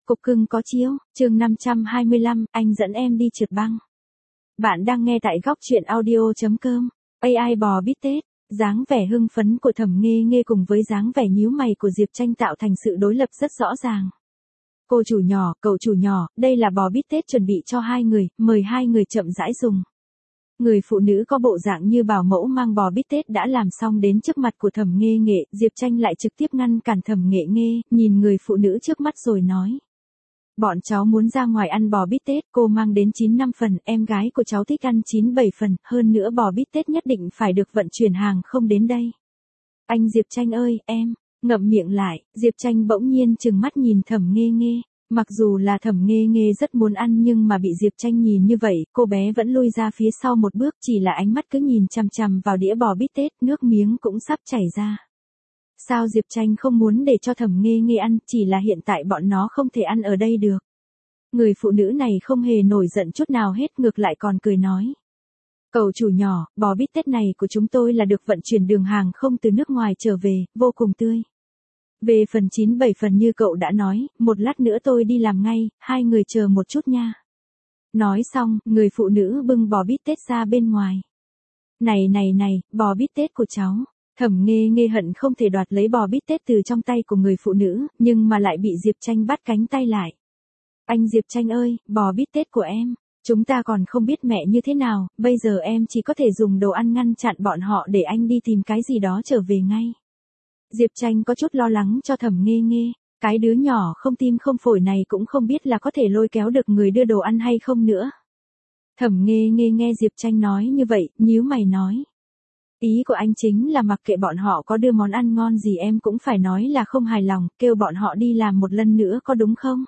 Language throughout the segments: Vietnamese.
Cục cưng có chiếu, chương 525, anh dẫn em đi trượt băng. Bạn đang nghe tại góc truyện audio.com. AI bò bít tết, dáng vẻ hưng phấn của Thẩm Nghê Nghê cùng với dáng vẻ nhíu mày của Diệp Tranh tạo thành sự đối lập rất rõ ràng. Cô chủ nhỏ, cậu chủ nhỏ, đây là bò bít tết chuẩn bị cho hai người, mời hai người chậm rãi dùng. Người phụ nữ có bộ dạng như bảo mẫu mang bò bít tết đã làm xong đến trước mặt của Thẩm Nghê Nghê, Diệp Tranh lại trực tiếp ngăn cản Thẩm Nghê Nghê, nhìn người phụ nữ trước mắt rồi nói. Bọn cháu muốn ra ngoài ăn bò bít tết, cô mang đến 9-5 phần, em gái của cháu thích ăn 9-7 phần, hơn nữa bò bít tết nhất định phải được vận chuyển hàng không đến đây. Anh Diệp Tranh ơi, em, ngậm miệng lại, Diệp Tranh bỗng nhiên trừng mắt nhìn Thẩm Nghê Nghê. Mặc dù là Thẩm Nghê Nghê rất muốn ăn nhưng mà bị Diệp Tranh nhìn như vậy, cô bé vẫn lui ra phía sau một bước, chỉ là ánh mắt cứ nhìn chằm chằm vào đĩa bò bít tết, nước miếng cũng sắp chảy ra. Sao Diệp Tranh không muốn để cho Thẩm Nghê Nghê ăn, chỉ là hiện tại bọn nó không thể ăn ở đây được. Người phụ nữ này không hề nổi giận chút nào hết, ngược lại còn cười nói. Cậu chủ nhỏ, bò bít tết này của chúng tôi là được vận chuyển đường hàng không từ nước ngoài trở về, vô cùng tươi. Về phần 9-7 phần như cậu đã nói, một lát nữa tôi đi làm ngay, hai người chờ một chút nha. Nói xong, người phụ nữ bưng bò bít tết ra bên ngoài. Này, bò bít tết của cháu. Thẩm Nghê Nghê hận không thể đoạt lấy bò bít tết từ trong tay của người phụ nữ, nhưng mà lại bị Diệp Tranh bắt cánh tay lại. Anh Diệp Tranh ơi, bò bít tết của em, chúng ta còn không biết mẹ như thế nào, bây giờ em chỉ có thể dùng đồ ăn ngăn chặn bọn họ để anh đi tìm cái gì đó trở về ngay. Diệp Tranh có chút lo lắng cho Thẩm Nghê Nghê, cái đứa nhỏ không tim không phổi này cũng không biết là có thể lôi kéo được người đưa đồ ăn hay không nữa. Thẩm Nghê Nghê nghe Diệp Tranh nói như vậy, nhíu mày nói. Ý của anh chính là mặc kệ bọn họ có đưa món ăn ngon gì em cũng phải nói là không hài lòng, kêu bọn họ đi làm một lần nữa có đúng không?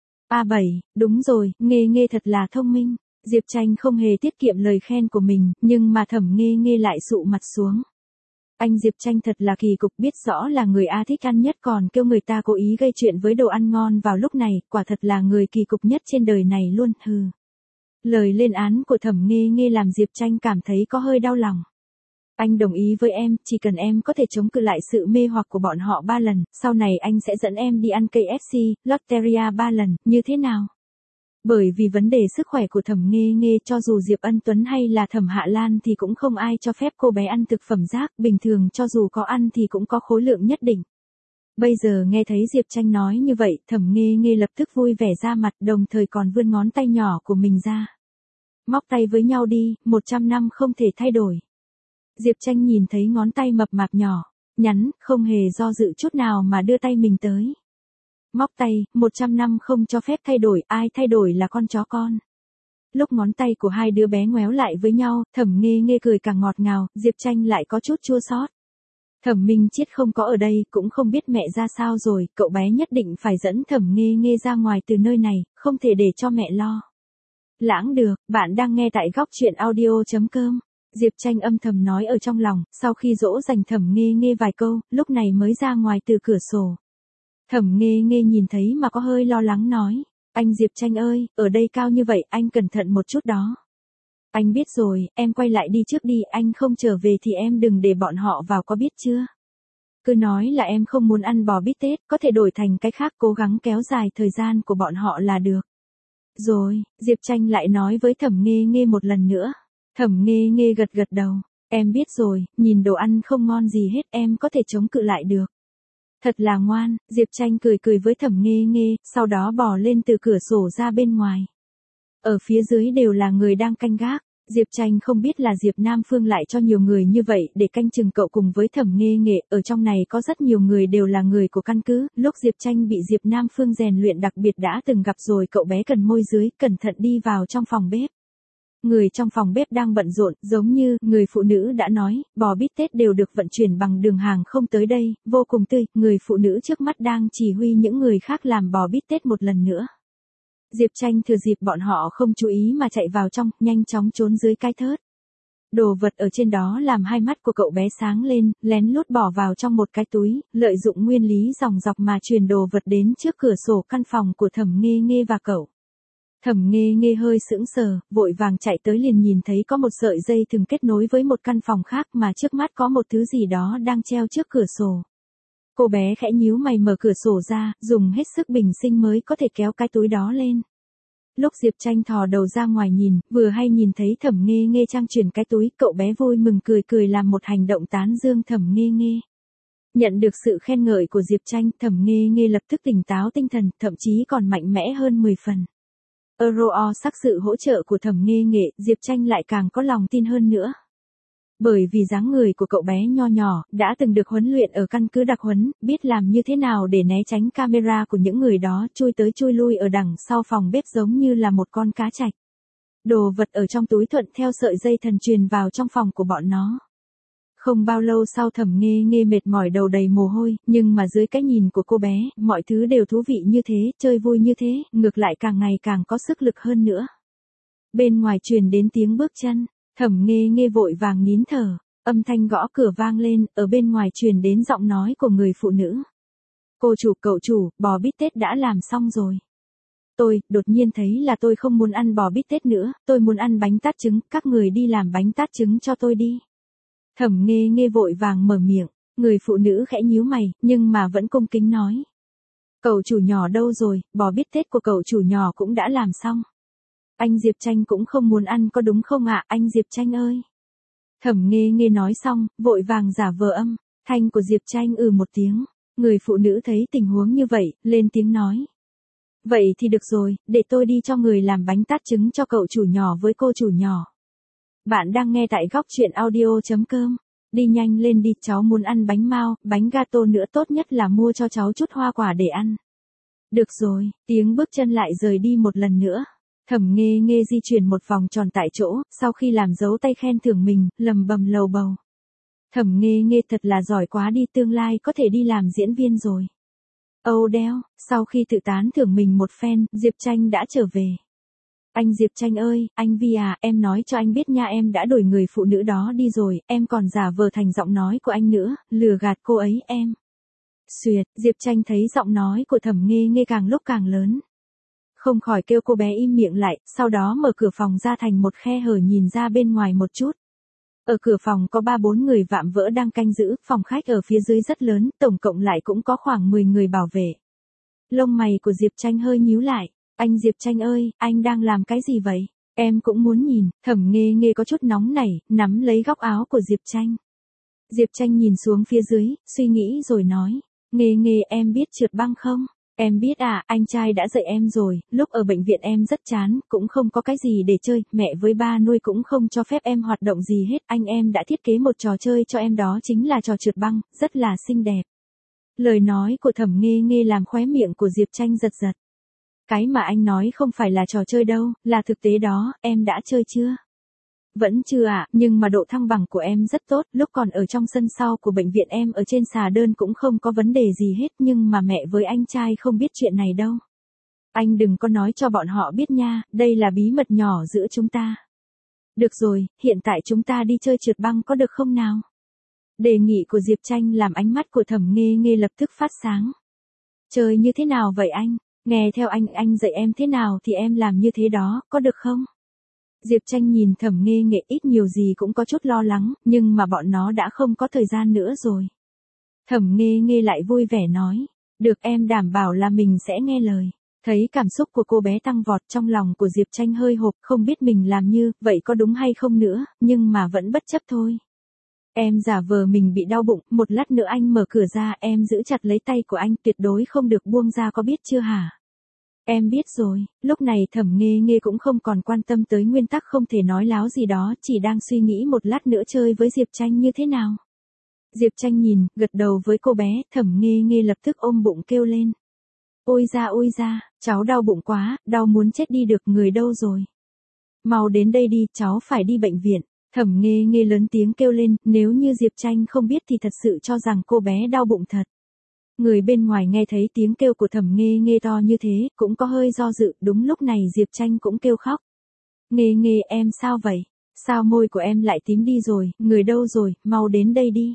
Đúng rồi, Nghê Nghê thật là thông minh. Diệp Tranh không hề tiết kiệm lời khen của mình, nhưng mà Thẩm Nghê Nghê lại sụ mặt xuống. Anh Diệp Tranh thật là kỳ cục, biết rõ là người A thích ăn nhất còn kêu người ta cố ý gây chuyện với đồ ăn ngon vào lúc này, quả thật là người kỳ cục nhất trên đời này luôn, hừ. Lời lên án của Thẩm Nghê Nghê làm Diệp Tranh cảm thấy có hơi đau lòng. Anh đồng ý với em, chỉ cần em có thể chống cự lại sự mê hoặc của bọn họ 3 lần, sau này anh sẽ dẫn em đi ăn KFC, Lotteria 3 lần, như thế nào? Bởi vì vấn đề sức khỏe của Thẩm Nghê Nghê, cho dù Diệp Ân Tuấn hay là Thẩm Hạ Lan thì cũng không ai cho phép cô bé ăn thực phẩm rác, bình thường cho dù có ăn thì cũng có khối lượng nhất định. Bây giờ nghe thấy Diệp Tranh nói như vậy, Thẩm Nghê Nghê lập tức vui vẻ ra mặt, đồng thời còn vươn ngón tay nhỏ của mình ra. Móc tay với nhau đi, 100 năm không thể thay đổi. Diệp Tranh nhìn thấy ngón tay mập mạp nhỏ, nhắn, không hề do dự chút nào mà đưa tay mình tới. Móc tay, 100 năm không cho phép thay đổi, ai thay đổi là con chó con. Lúc ngón tay của hai đứa bé ngoéo lại với nhau, Thẩm Nghê Nghê cười càng ngọt ngào, Diệp Tranh lại có chút chua xót. Thẩm Minh Chiết không có ở đây, cũng không biết mẹ ra sao rồi, cậu bé nhất định phải dẫn Thẩm Nghê Nghê ra ngoài từ nơi này, không thể để cho mẹ lo. Lãng được, bạn đang nghe tại góc truyện audio.com. Diệp Tranh âm thầm nói ở trong lòng, sau khi dỗ dành Thẩm Nghê Nghê vài câu, lúc này mới ra ngoài từ cửa sổ. Thẩm Nghê Nghê nhìn thấy mà có hơi lo lắng nói, anh Diệp Tranh ơi, ở đây cao như vậy, anh cẩn thận một chút đó. Anh biết rồi, em quay lại đi trước đi, anh không trở về thì em đừng để bọn họ vào có biết chưa? Cứ nói là em không muốn ăn bò bít tết, có thể đổi thành cái khác, cố gắng kéo dài thời gian của bọn họ là được. Rồi, Diệp Tranh lại nói với Thẩm Nghê Nghê một lần nữa. Thẩm Nghê Nghê gật gật đầu, em biết rồi, nhìn đồ ăn không ngon gì hết em có thể chống cự lại được. Thật là ngoan, Diệp Tranh cười với Thẩm Nghê Nghê, sau đó bò lên từ cửa sổ ra bên ngoài. Ở phía dưới đều là người đang canh gác, Diệp Tranh không biết là Diệp Nam Phương lại cho nhiều người như vậy để canh chừng cậu cùng với Thẩm Nghê Nghê, ở trong này có rất nhiều người đều là người của căn cứ, lúc Diệp Tranh bị Diệp Nam Phương rèn luyện đặc biệt đã từng gặp rồi, cậu bé cần môi dưới, cẩn thận đi vào trong phòng bếp. Người trong phòng bếp đang bận rộn, giống như người phụ nữ đã nói, bò bít tết đều được vận chuyển bằng đường hàng không tới đây, vô cùng tươi, người phụ nữ trước mắt đang chỉ huy những người khác làm bò bít tết một lần nữa. Diệp Tranh thừa dịp bọn họ không chú ý mà chạy vào trong, nhanh chóng trốn dưới cái thớt. Đồ vật ở trên đó làm hai mắt của cậu bé sáng lên, lén lút bỏ vào trong một cái túi, lợi dụng nguyên lý dòng dọc mà truyền đồ vật đến trước cửa sổ căn phòng của Thẩm Nghê Nghê và cậu. Thẩm Nghê Nghê hơi sững sờ, vội vàng chạy tới liền nhìn thấy có một sợi dây thừng kết nối với một căn phòng khác mà trước mắt có một thứ gì đó đang treo trước cửa sổ. Cô bé khẽ nhíu mày mở cửa sổ ra, dùng hết sức bình sinh mới có thể kéo cái túi đó lên. Lúc Diệp Tranh thò đầu ra ngoài nhìn, vừa hay nhìn thấy Thẩm Nghê Nghê trang chuyển cái túi, cậu bé vui mừng cười cười làm một hành động tán dương Thẩm Nghê Nghê. Nhận được sự khen ngợi của Diệp Tranh, Thẩm Nghê Nghê lập tức tỉnh táo tinh thần, thậm chí còn mạnh mẽ hơn 10 phần. Sắc sự hỗ trợ của Thẩm Nghê Nghê, Diệp Tranh lại càng có lòng tin hơn nữa. Bởi vì dáng người của cậu bé nho nhỏ, đã từng được huấn luyện ở căn cứ đặc huấn, biết làm như thế nào để né tránh camera của những người đó, chui tới chui lui ở đằng sau phòng bếp giống như là một con cá trạch. Đồ vật ở trong túi thuận theo sợi dây thần truyền vào trong phòng của bọn nó. Không bao lâu sau Thẩm Nghê Nghê mệt mỏi đầu đầy mồ hôi, nhưng mà dưới cái nhìn của cô bé, mọi thứ đều thú vị như thế, chơi vui như thế, ngược lại càng ngày càng có sức lực hơn nữa. Bên ngoài truyền đến tiếng bước chân. Thẩm Nghê Nghê vội vàng nín thở, âm thanh gõ cửa vang lên, ở bên ngoài truyền đến giọng nói của người phụ nữ. Cô chủ, cậu chủ, bò bít tết đã làm xong rồi. Tôi, đột nhiên thấy là tôi không muốn ăn bò bít tết nữa, tôi muốn ăn bánh tát trứng, các người đi làm bánh tát trứng cho tôi đi. Thẩm Nghê Nghê vội vàng mở miệng, người phụ nữ khẽ nhíu mày, nhưng mà vẫn cung kính nói. Cậu chủ nhỏ đâu rồi, bò bít tết của cậu chủ nhỏ cũng đã làm xong. Anh Diệp Tranh cũng không muốn ăn có đúng không ạ, anh Diệp Tranh ơi. Thẩm Nghê Nghê nói xong, vội vàng giả vờ âm, thanh của Diệp Tranh một tiếng. Người phụ nữ thấy tình huống như vậy, lên tiếng nói. Vậy thì được rồi, để tôi đi cho người làm bánh tát trứng cho cậu chủ nhỏ với cô chủ nhỏ. Bạn đang nghe tại góc truyện audio.com. Đi nhanh lên đi, cháu muốn ăn bánh mao, bánh gato nữa, tốt nhất là mua cho cháu chút hoa quả để ăn. Được rồi, tiếng bước chân lại rời đi một lần nữa. Thẩm Nghê Nghê di chuyển một vòng tròn tại chỗ, sau khi làm dấu tay khen thưởng mình, lầm bầm lầu bầu. Thẩm Nghê Nghê thật là giỏi quá đi, tương lai có thể đi làm diễn viên rồi. Âu đeo, sau khi tự tán thưởng mình một phen, Diệp Tranh đã trở về. Anh Diệp Tranh ơi, anh Vi à, em nói cho anh biết nha, em đã đuổi người phụ nữ đó đi rồi, em còn giả vờ thành giọng nói của anh nữa, lừa gạt cô ấy em. Xuyệt, Diệp Tranh thấy giọng nói của Thẩm Nghê Nghê càng lúc càng lớn. Không khỏi kêu cô bé im miệng lại, sau đó mở cửa phòng ra thành một khe hở nhìn ra bên ngoài một chút. Ở cửa phòng có 3-4 người vạm vỡ đang canh giữ, phòng khách ở phía dưới rất lớn, tổng cộng lại cũng có khoảng 10 người bảo vệ. Lông mày của Diệp Tranh hơi nhíu lại, anh Diệp Tranh ơi, anh đang làm cái gì vậy? Em cũng muốn nhìn, Thẩm Nghê Nghê có chút nóng nảy, nắm lấy góc áo của Diệp Tranh. Diệp Tranh nhìn xuống phía dưới, suy nghĩ rồi nói, Nghê Nghê em biết trượt băng không? Em biết à, anh trai đã dạy em rồi, lúc ở bệnh viện em rất chán, cũng không có cái gì để chơi, mẹ với ba nuôi cũng không cho phép em hoạt động gì hết, anh em đã thiết kế một trò chơi cho em, đó chính là trò trượt băng, rất là xinh đẹp. Lời nói của Thẩm Nghê Nghê làm khóe miệng của Diệp Tranh giật giật. Cái mà anh nói không phải là trò chơi đâu, là thực tế đó, em đã chơi chưa? Vẫn chưa ạ, nhưng mà độ thăng bằng của em rất tốt, lúc còn ở trong sân sau của bệnh viện em ở trên xà đơn cũng không có vấn đề gì hết, nhưng mà mẹ với anh trai không biết chuyện này đâu. Anh đừng có nói cho bọn họ biết nha, đây là bí mật nhỏ giữa chúng ta. Được rồi, hiện tại chúng ta đi chơi trượt băng có được không nào? Đề nghị của Diệp Tranh làm ánh mắt của Thẩm Nghê Nghê lập tức phát sáng. Chơi như thế nào vậy anh? Nghe theo anh dạy em thế nào thì em làm như thế đó, có được không? Diệp Tranh nhìn Thẩm Nghê Nghê ít nhiều gì cũng có chút lo lắng, nhưng mà bọn nó đã không có thời gian nữa rồi. Thẩm Nghê Nghê lại vui vẻ nói, được, em đảm bảo là mình sẽ nghe lời. Thấy cảm xúc của cô bé tăng vọt, trong lòng của Diệp Tranh hơi hộp, không biết mình làm như vậy có đúng hay không nữa, nhưng mà vẫn bất chấp thôi. Em giả vờ mình bị đau bụng, một lát nữa anh mở cửa ra, em giữ chặt lấy tay của anh, tuyệt đối không được buông ra, có biết chưa hả? Em biết rồi, lúc này Thẩm Nghê Nghê cũng không còn quan tâm tới nguyên tắc không thể nói láo gì đó, chỉ đang suy nghĩ một lát nữa chơi với Diệp Tranh như thế nào. Diệp Tranh nhìn, gật đầu với cô bé, Thẩm Nghê Nghê lập tức ôm bụng kêu lên. Ôi ra, cháu đau bụng quá, đau muốn chết đi được, người đâu rồi? Mau đến đây đi, cháu phải đi bệnh viện. Thẩm Nghê Nghê lớn tiếng kêu lên, nếu như Diệp Tranh không biết thì thật sự cho rằng cô bé đau bụng thật. Người bên ngoài nghe thấy tiếng kêu của Thẩm Nghê Nghê to như thế, cũng có hơi do dự, đúng lúc này Diệp Tranh cũng kêu khóc. Nghê Nghê em sao vậy? Sao môi của em lại tím đi rồi, người đâu rồi, mau đến đây đi.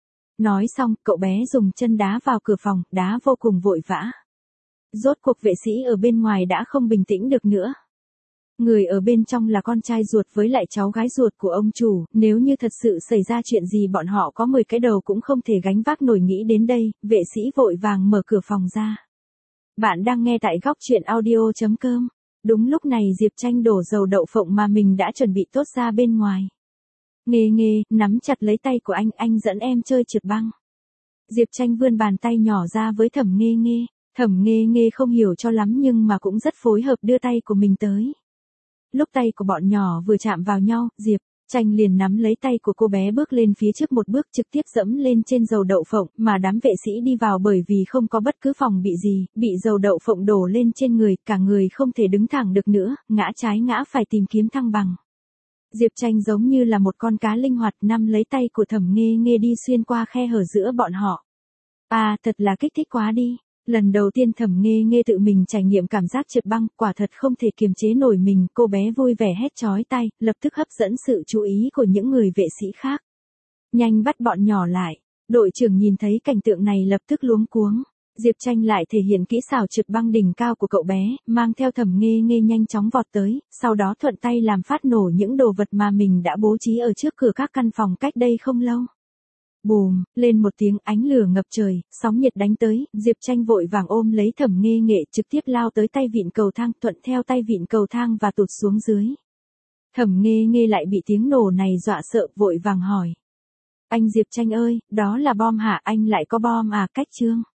Nói xong, cậu bé dùng chân đá vào cửa phòng, đá vô cùng vội vã. Rốt cuộc vệ sĩ ở bên ngoài đã không bình tĩnh được nữa. Người ở bên trong là con trai ruột với lại cháu gái ruột của ông chủ, nếu như thật sự xảy ra chuyện gì bọn họ có 10 cái đầu cũng không thể gánh vác nổi. Nghĩ đến đây, vệ sĩ vội vàng mở cửa phòng ra. Bạn đang nghe tại góc truyện audio.com. Đúng lúc này Diệp Tranh đổ dầu đậu phộng mà mình đã chuẩn bị tốt ra bên ngoài. Nghê nghê, nắm chặt lấy tay của anh dẫn em chơi trượt băng. Diệp Tranh vươn bàn tay nhỏ ra với Thẩm Nghê Nghê. Thẩm Nghê Nghê không hiểu cho lắm nhưng mà cũng rất phối hợp đưa tay của mình tới. Lúc tay của bọn nhỏ vừa chạm vào nhau, Diệp Tranh liền nắm lấy tay của cô bé bước lên phía trước một bước trực tiếp dẫm lên trên dầu đậu phộng, mà đám vệ sĩ đi vào bởi vì không có bất cứ phòng bị gì, bị dầu đậu phộng đổ lên trên người, cả người không thể đứng thẳng được nữa, ngã trái ngã phải tìm kiếm thăng bằng. Diệp Tranh giống như là một con cá linh hoạt nắm lấy tay của Thẩm Nghê Nghê đi xuyên qua khe hở giữa bọn họ. À, thật là kích thích quá đi. Lần đầu tiên Thẩm Nghê Nghê tự mình trải nghiệm cảm giác trượt băng, quả thật không thể kiềm chế nổi mình, cô bé vui vẻ hét chói tai, lập tức hấp dẫn sự chú ý của những người vệ sĩ khác. Nhanh bắt bọn nhỏ lại. Đội trưởng nhìn thấy cảnh tượng này lập tức luống cuống. Diệp Tranh lại thể hiện kỹ xảo trượt băng đỉnh cao của cậu bé, mang theo Thẩm Nghê Nghê nhanh chóng vọt tới, sau đó thuận tay làm phát nổ những đồ vật mà mình đã bố trí ở trước cửa các căn phòng cách đây không lâu. Bùm, lên một tiếng, ánh lửa ngập trời, sóng nhiệt đánh tới, Diệp Tranh vội vàng ôm lấy Thẩm Nghê Nghê trực tiếp lao tới tay vịn cầu thang, thuận theo tay vịn cầu thang và tụt xuống dưới. Thẩm Nghê Nghê lại bị tiếng nổ này dọa sợ, vội vàng hỏi. Anh Diệp Tranh ơi, đó là bom hả? Anh lại có bom à? Cách Trương.